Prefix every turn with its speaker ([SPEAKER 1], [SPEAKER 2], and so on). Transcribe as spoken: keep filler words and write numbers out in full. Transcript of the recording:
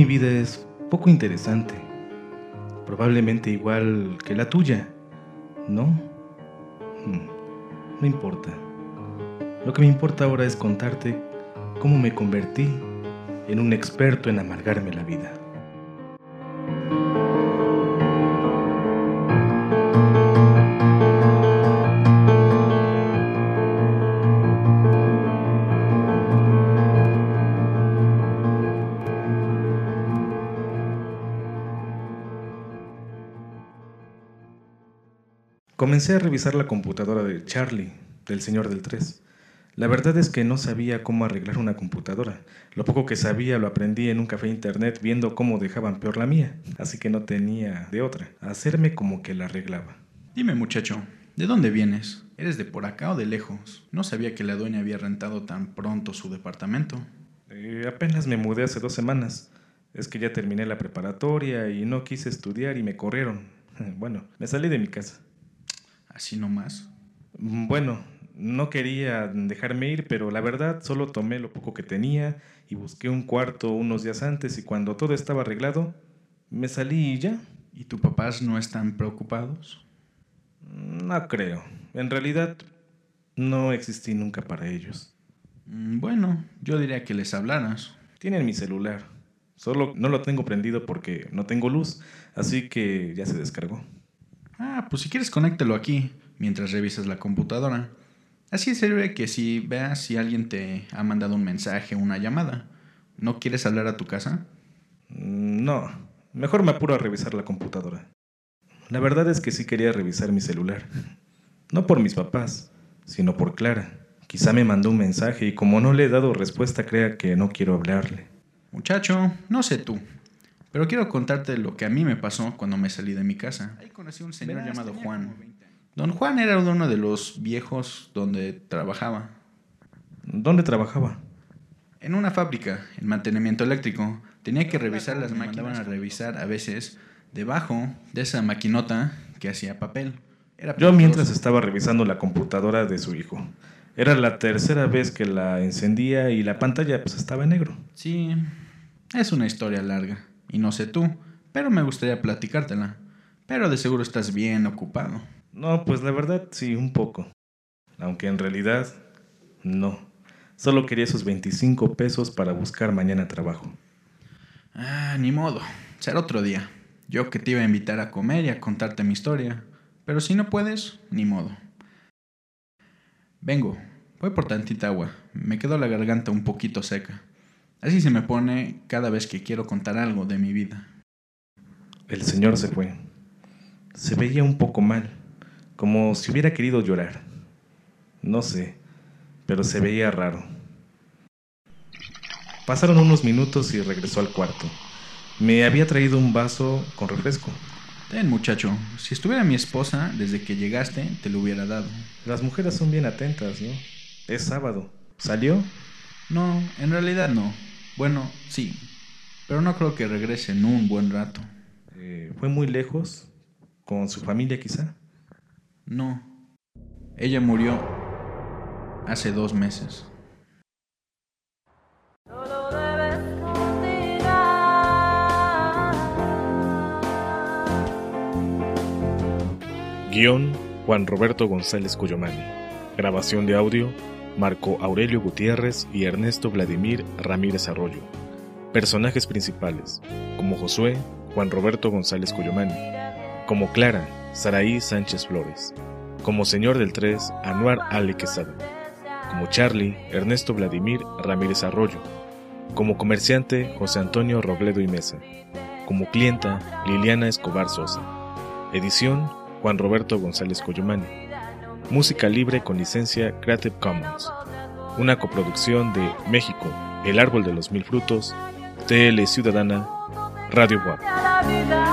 [SPEAKER 1] vida es poco interesante. Probablemente igual que la tuya, ¿no? Hmm, no importa. Lo que me importa ahora es contarte cómo me convertí en un experto en amargarme la vida. Comencé a revisar la computadora de Charlie, del señor del tres. La verdad es que no sabía cómo arreglar una computadora. Lo poco que sabía lo aprendí en un café internet viendo cómo dejaban peor la mía. Así que no tenía de otra, hacerme como que la arreglaba.
[SPEAKER 2] Dime, muchacho, ¿de dónde vienes? ¿Eres de por acá o de lejos? No sabía que la dueña había rentado tan pronto su departamento.
[SPEAKER 1] Eh, apenas me mudé hace dos semanas. Es que ya terminé la preparatoria y no quise estudiar y me corrieron. Bueno, me salí de mi casa.
[SPEAKER 2] ¿Así nomás?
[SPEAKER 1] Bueno, no quería dejarme ir, pero la verdad solo tomé lo poco que tenía y busqué un cuarto unos días antes y cuando todo estaba arreglado, me salí y ya.
[SPEAKER 2] ¿Y tus papás no están preocupados?
[SPEAKER 1] No creo. En realidad, no existí nunca para ellos.
[SPEAKER 2] Bueno, yo diría que les hablaras.
[SPEAKER 1] Tienen mi celular. Solo no lo tengo prendido porque no tengo luz, así que ya se descargó.
[SPEAKER 2] Ah, pues si quieres conéctalo aquí, mientras revisas la computadora. Así sirve que si veas si alguien te ha mandado un mensaje o una llamada. ¿No quieres hablar a tu casa?
[SPEAKER 1] No, mejor me apuro a revisar la computadora. La verdad es que sí quería revisar mi celular. No por mis papás, sino por Clara. Quizá me mandó un mensaje y como no le he dado respuesta crea que no quiero hablarle.
[SPEAKER 2] Muchacho, no sé tú, pero quiero contarte lo que a mí me pasó cuando me salí de mi casa. Ahí conocí a un señor
[SPEAKER 1] Verás,
[SPEAKER 2] llamado
[SPEAKER 1] tenía
[SPEAKER 2] Juan.
[SPEAKER 1] como veinte años.
[SPEAKER 2] Don Juan era uno de los viejos donde trabajaba.
[SPEAKER 1] ¿Dónde trabajaba?
[SPEAKER 2] En una fábrica, en mantenimiento eléctrico. Tenía que revisar las máquinas. Me mandaban a revisar a veces debajo de esa maquinota que hacía papel. Era
[SPEAKER 1] Yo mientras
[SPEAKER 2] peligroso.
[SPEAKER 1] estaba revisando la computadora de su hijo. Era la tercera vez que la encendía y la pantalla pues estaba en negro.
[SPEAKER 2] Sí, es una historia larga. Y no sé tú, pero me gustaría platicártela. Pero de seguro estás bien ocupado.
[SPEAKER 1] No, pues la verdad sí, un poco. Aunque en realidad, no. Solo quería esos veinticinco pesos para buscar mañana trabajo.
[SPEAKER 2] Ah, ni modo. Será otro día. Yo que te iba a invitar a comer y a contarte mi historia. Pero si no puedes, ni modo. Vengo. Voy por tantita agua. Me quedó la garganta un poquito seca. Así se me pone cada vez que quiero contar algo de mi vida.
[SPEAKER 1] El señor se fue. Se veía un poco mal, como si hubiera querido llorar. No sé, pero se veía raro. Pasaron unos minutos y regresó al cuarto. Me había traído un vaso con refresco.
[SPEAKER 2] Ten, muchacho. Si estuviera mi esposa, desde que llegaste, te lo hubiera dado.
[SPEAKER 1] Las mujeres son bien atentas, ¿no? Es sábado. ¿Salió?
[SPEAKER 2] No, en realidad no. Bueno, sí. Pero no creo que regrese en un buen rato.
[SPEAKER 1] Eh, ¿Fue muy lejos? ¿Con su familia quizá?
[SPEAKER 2] No. Ella murió hace dos meses.
[SPEAKER 1] Guión: Juan Roberto González Cuyomani. Grabación de audio: Marco Aurelio Gutiérrez y Ernesto Vladimir Ramírez Arroyo. Personajes principales: como Josué, Juan Roberto González Cuyomani. Como Clara, Saraí Sánchez Flores. Como Señor del tres, Anuar Ale Quesada. Como Charlie, Ernesto Vladimir Ramírez Arroyo. Como comerciante, José Antonio Robledo y Mesa. Como clienta, Liliana Escobar Sosa. Edición: Juan Roberto González Cuyomani. Música libre con licencia Creative Commons. Una coproducción de México, El Árbol de los Mil Frutos, T L Ciudadana, Radio Buap.